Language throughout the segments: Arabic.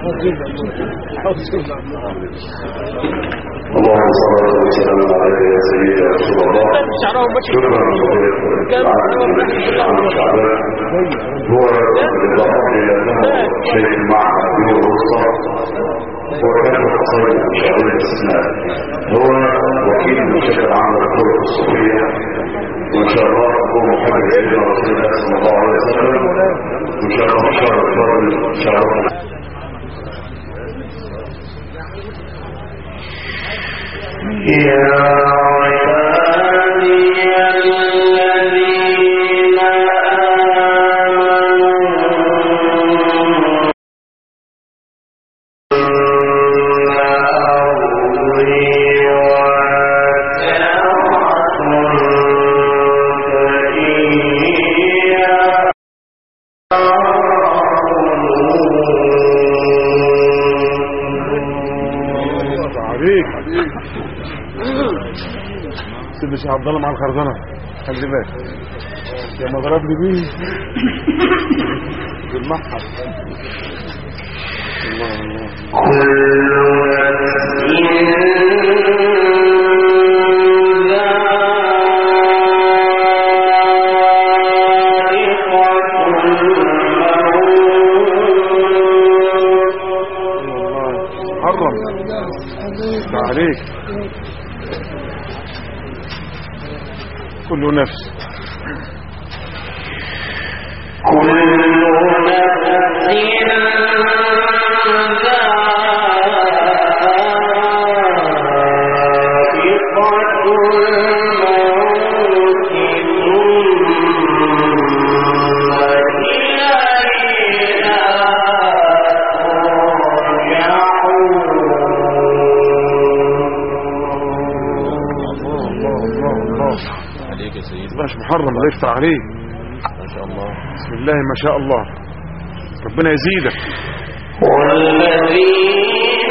اللهم صل وسلم عليك يا سيدي يا رسول الله. شكرا شعبان هو بالإضافة إلى أنه شيخ المعهد نور الوسطى وكان مخصصا بشؤون الإسلام، هو وكيل المشرف العام للطرق الصوفية، وإن شاء الله هو محمد سيدنا رسول الله صلى الله عليه وسلم، وإن شاء الله شرف فضل شرفنا. يا عبادي الذين مش عبد الله مع الخرزانه، خلي بالك يا ما ضربني بيه بالمحر. الله حرم عليك كل نفس مش محرم. الله يفتح عليك ما شاء الله. بسم الله ما شاء الله، ربنا يزيدك. والذين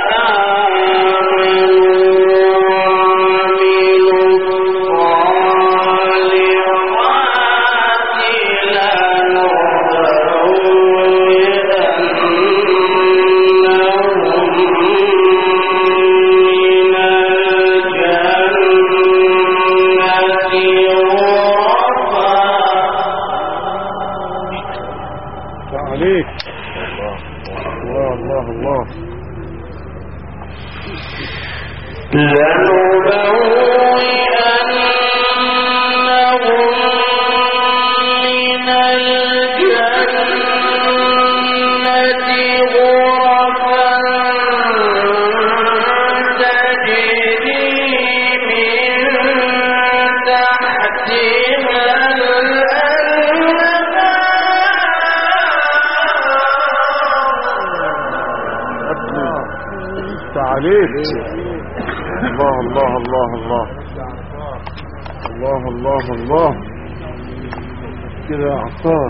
الله الله الله الله الله الله الله كده عطار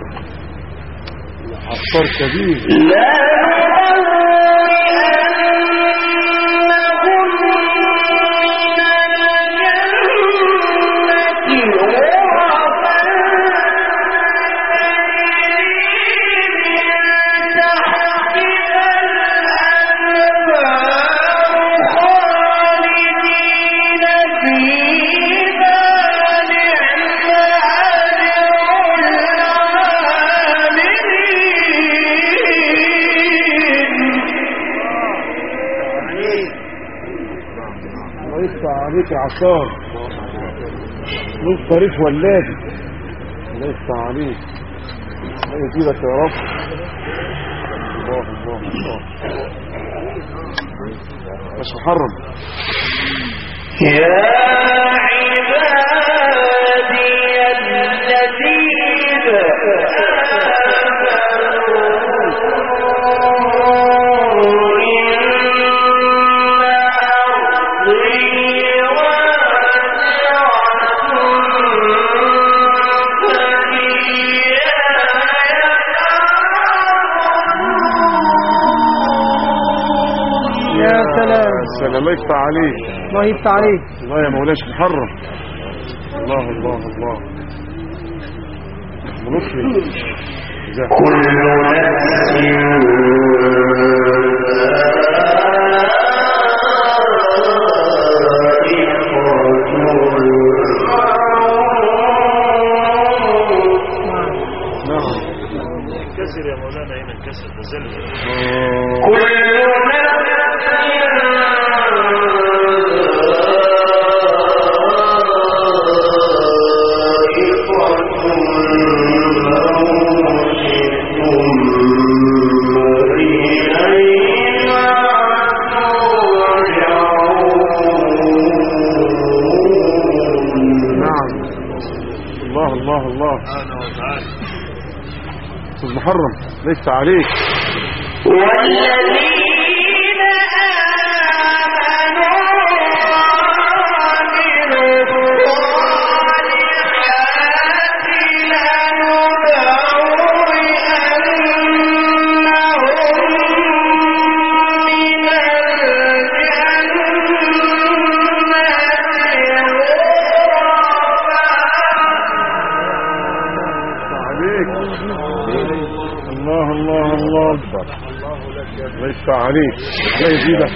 عطار كبير. عليك عصار نص طريق ولادي. الله يفتح عليك، الله يزيدك يا رب. الله الله الله مش محرم. يا عبادي الذين الله يفتح عليك، الله يفتح عليك. الله يا مولاش محرم. الله الله الله ملوك كل نفس محرم ليس عليك. والذين ليس عليك لا يزيدك.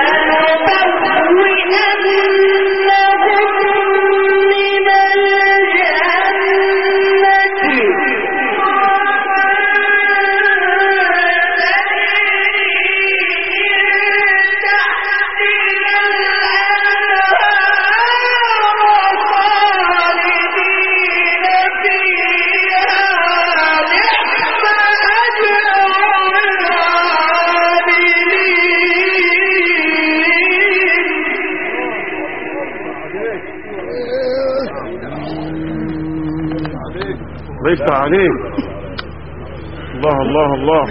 ليس عليك. الله الله الله.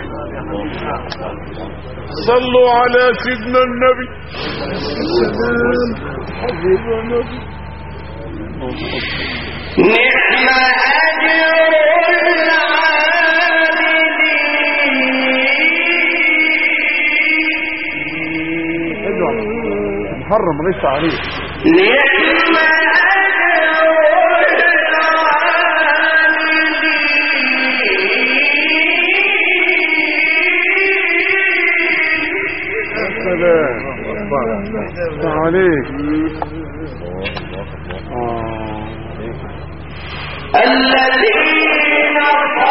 صلوا على سيدنا النبي. حبيب النبي. نعم أجر العاملين. محرم ليس عليك. نعم عليك. الذين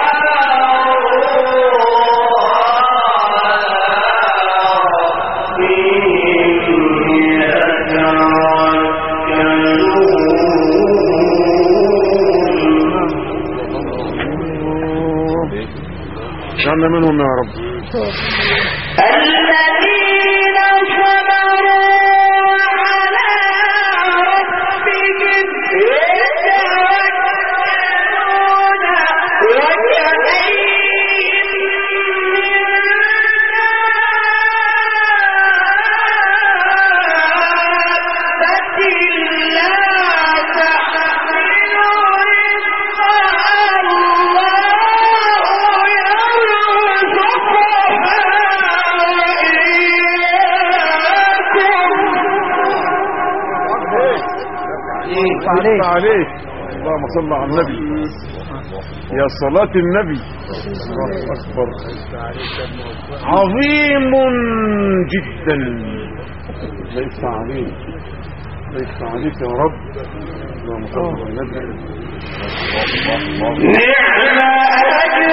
اجعلنا منهم يا رب. الذين صبروا على ربهم يتوكلون وكأين من دابة لا تحمل رزقها الله يرزقها وإياكم. عليك. اللهم صل على النبي. يا صلاة النبي. الله أكبر. عظيم جدا. ليس عليك. ليس عليك يا رب. اللهم صل على النبي. نعم أجر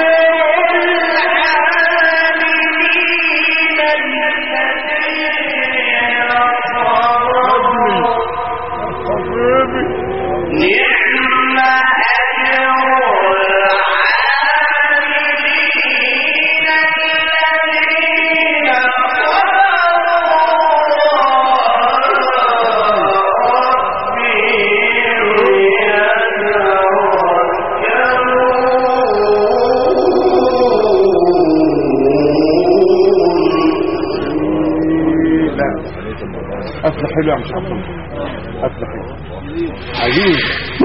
أفلح حلو يا مش عبد أفلح حلو عجيب.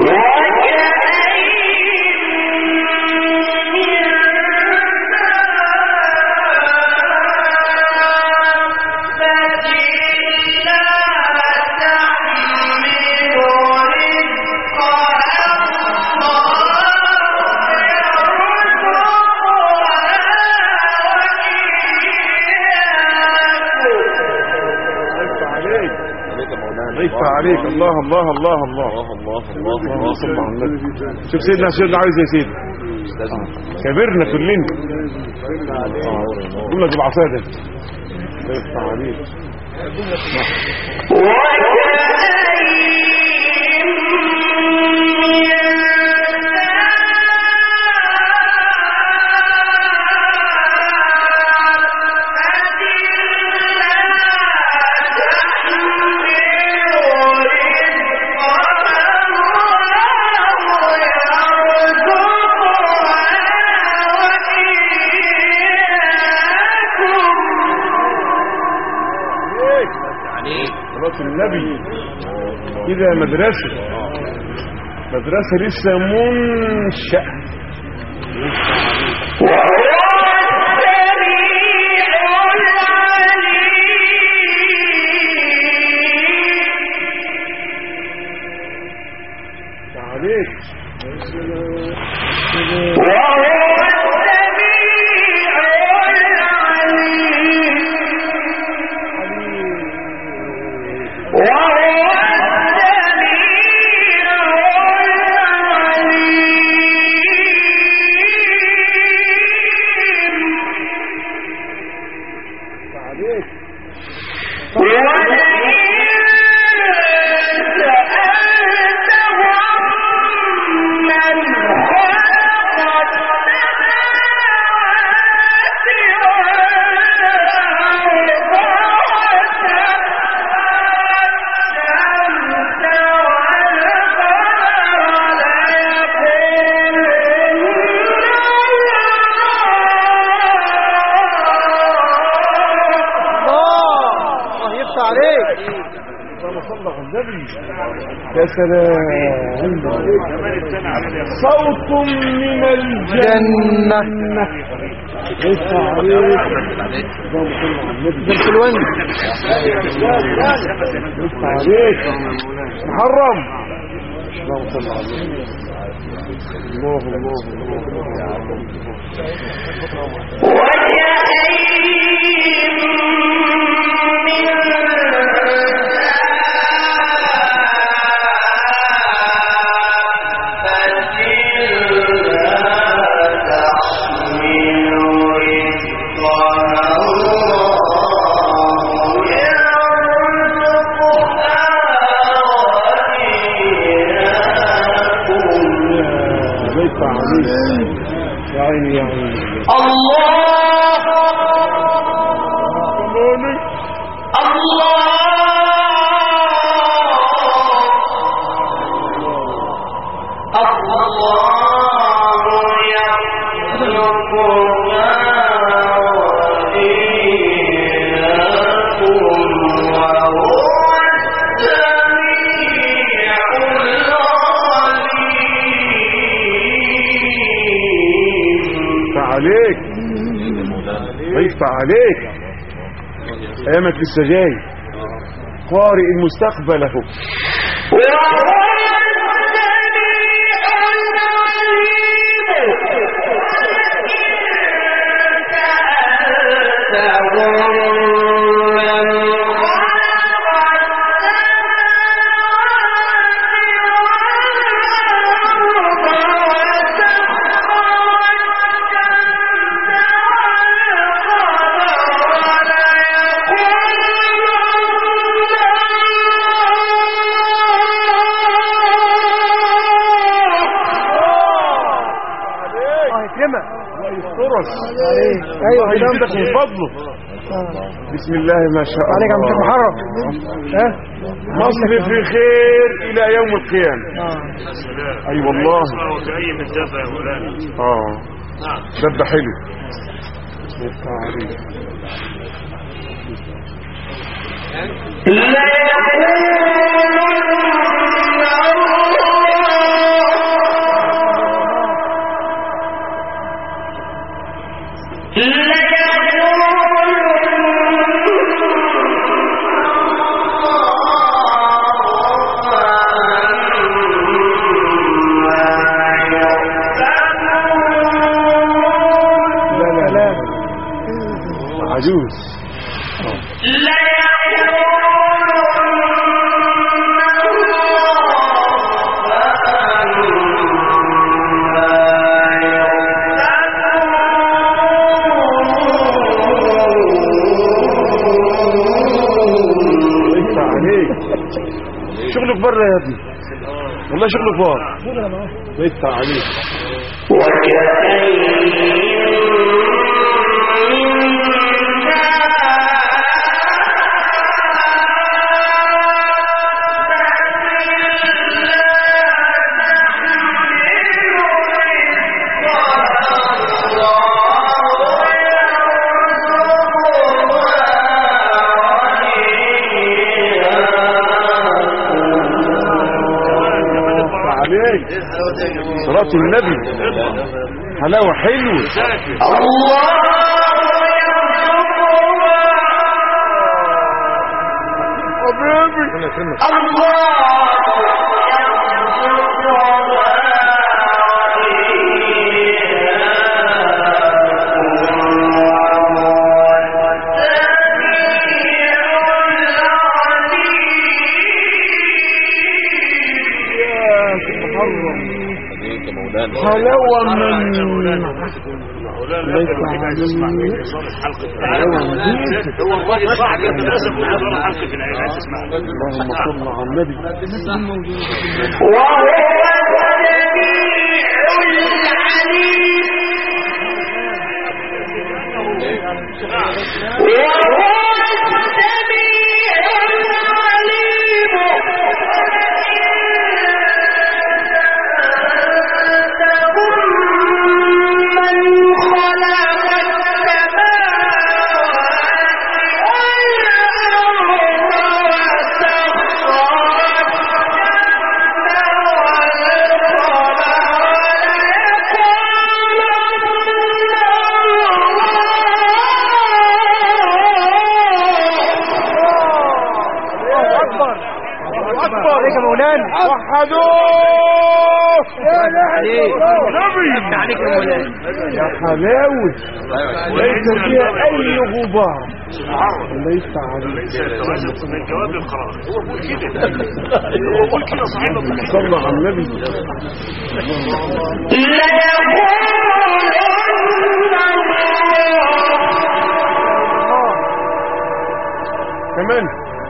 ليس عليك. الله الله الله الله الله الله صل على النبي. شوف سيدنا عايز يا سيدي كبرنا كلنا. قول لك العصايه ده الله يفتح عليك. النبي كده مدرسة لسه منشأ. عليك يا سلام صوت من الجنة يسمع عليك الوند يسمع عليك محرم اللهم صل على عليك ايامك لسه جاي قارئ المستقبل اهو. ايوه عندك من فضله. بسم الله ما شاء الله عليك يا عم محرم. مصر في خير الى يوم القيامه. اي والله اي مسافه يا مولانا. شاب حلو. لا عجوز. شغلك بره يا ابني، والله شغلك بره. ليس عليك. صلاة النبي حلاوة حلوة. الله حبيبي حلاوة من هو الراجل صاحب المدرسة بيقول له حلقة في العين عايز تسمع. اللهم صل على النبي. وهو السميع العليم يا حلاوة ليس فيها أي غبار. ليس توازن من جواب القرار. هو بيقول كده، هو بيقول كده صحيح. صلى على النبي. كمان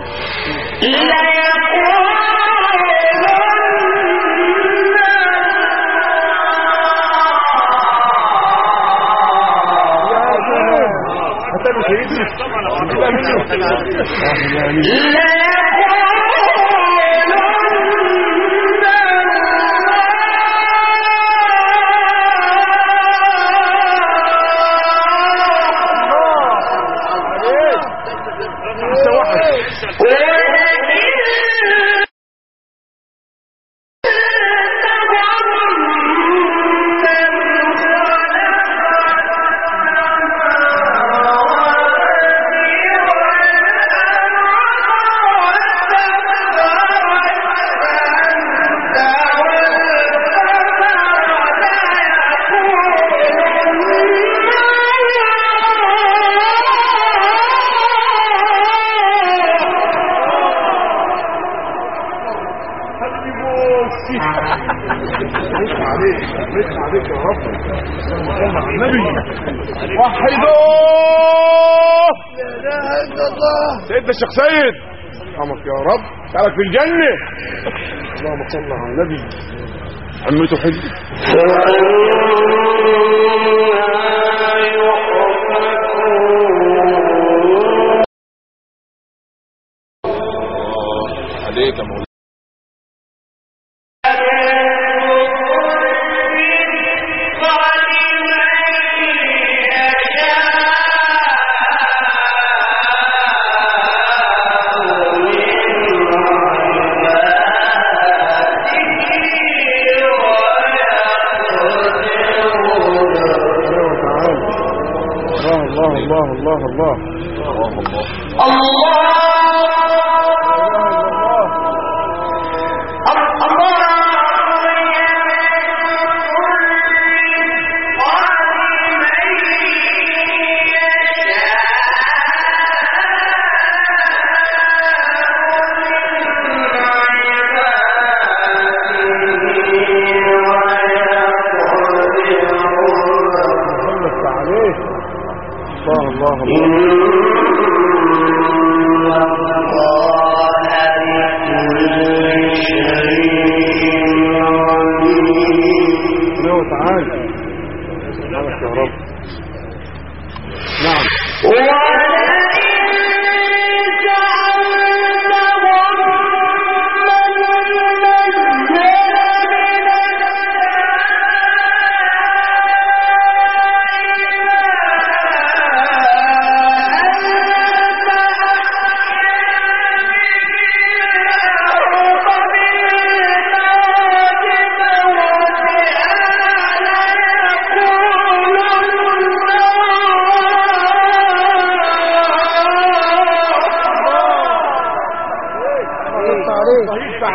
عليك يا رب. النبي وحدوه. لا اله الا الله. سيدنا الشيخ سيد رحمك يا رب، تعالك في الجنة. اللهم صل على النبي. عمته حلو. عليك يا مولانا. الله الله الله الله الله الله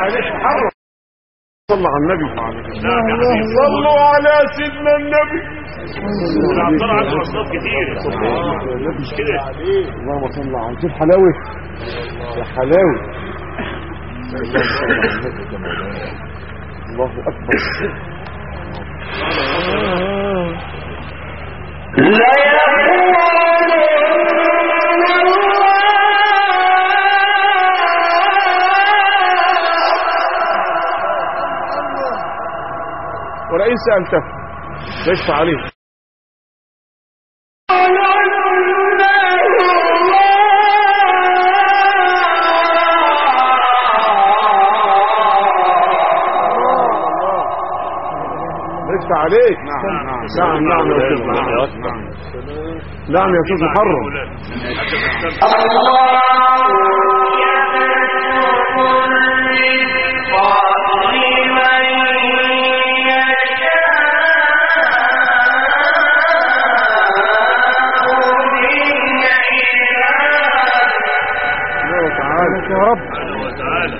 عليك محرم. صلوا على النبي. نعم يا حبيبي. صلوا على سيدنا النبي. العطار عنده اصناف كتير مش كده. اللهم صل على شوف حلاوه يا حلاوه. الله اكبر. لا يقولون ولئن سألته ليس عليه. ليس عليك. نعم نعم يا أستاذ محرم. نعم يا أستاذ محرم. يا رب تعالى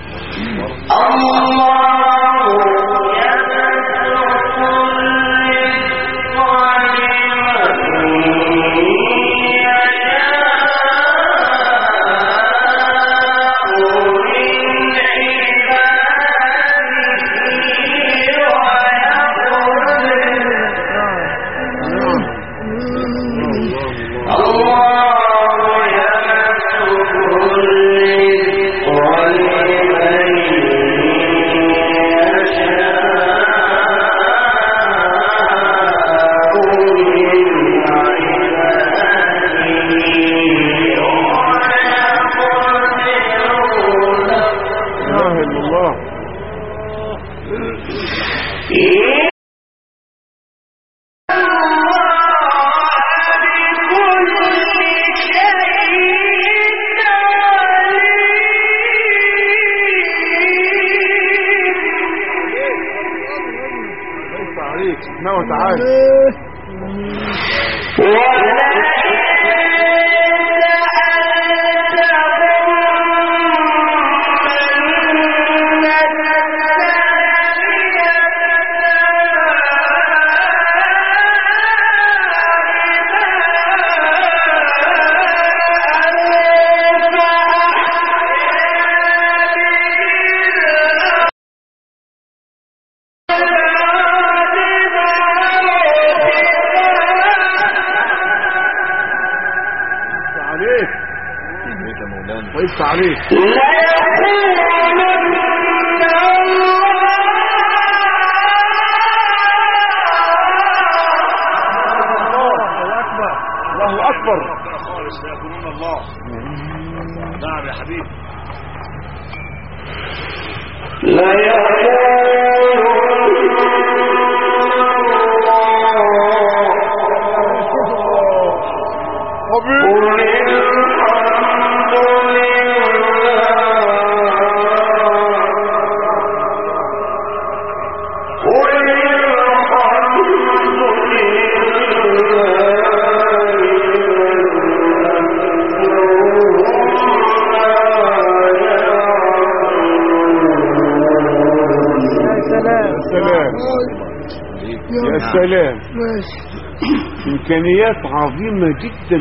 وقفت عليه. الله أكبر. خالص لا يكونون الله. نعم يا حبيبي. لا يا سلام. إمكانيات عظيمة جدا.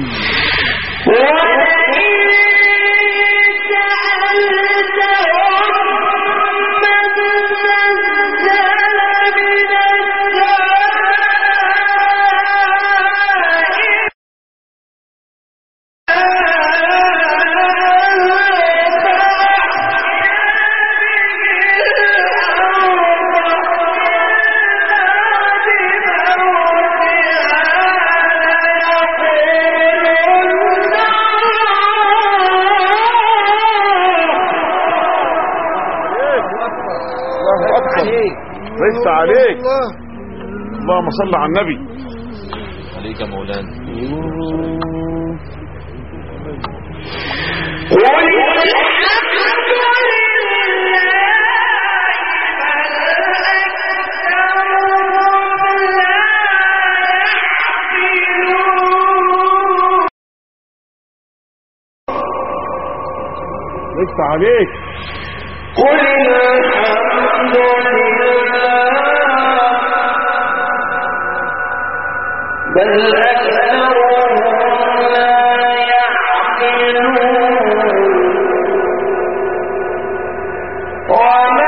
ليس عليك. اللهم صل على النبي. عليك مولانا. ليس عليك. قل الحمد لله بل أكثرهم لا يعقلون وما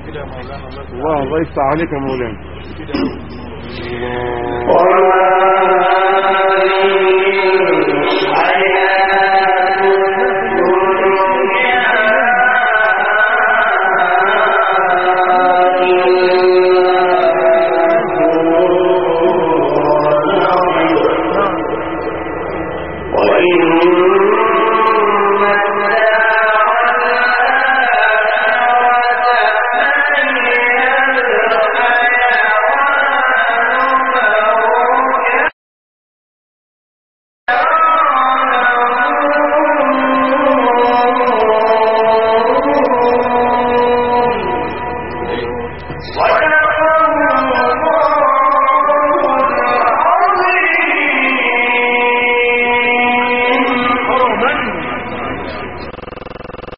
الله يفتح عليك يا مولانا.